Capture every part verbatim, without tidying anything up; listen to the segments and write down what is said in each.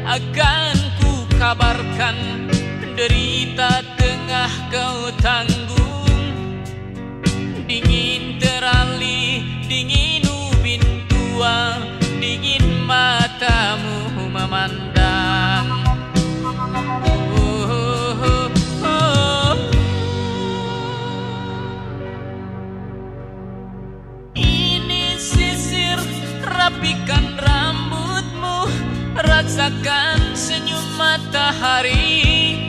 akan ku kabarkan, derita tengah kau tanggung. Dingin terali, dingin ubin tua, dingin matamu memandang. Oh, oh, oh. Ini sisir, rapikan rambutmu, rasakan senyum matahari.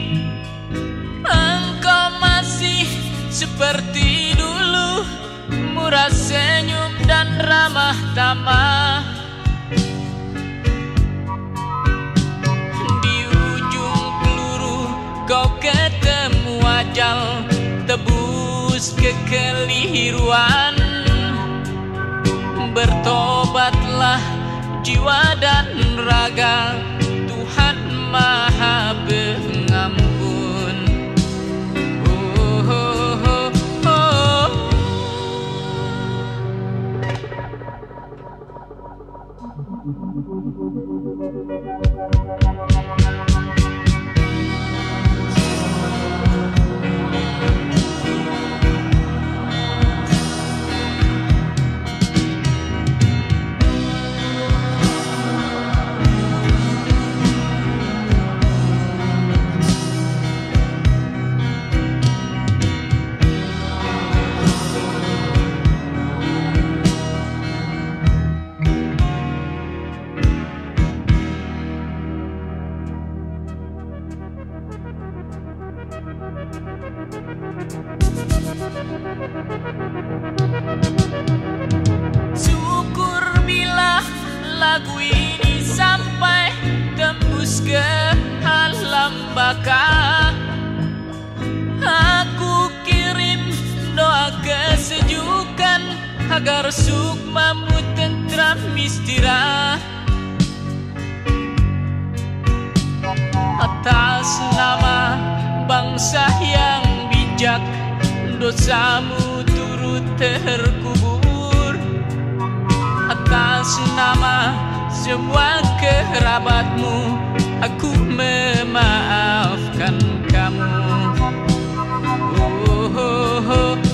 Engkau masih seperti dulu, murah senyum dan ramah tamah. Di ujung peluru kau ketemu ajal, tebus kekeliruan. Bertobatlah jiwa dan raga, Tuhan Maha Pengampun. Oh, oh, oh, oh. Syukur bila lagu ini sampai tembus ke alam baka. Aku kirim doa kesejukan agar sukmamu tentram istirahat. Atas nama bangsa yang bijak, dosamu turut terkubur. Atas nama semua kerabatmu, aku memaafkan kamu. Oh, oh, oh.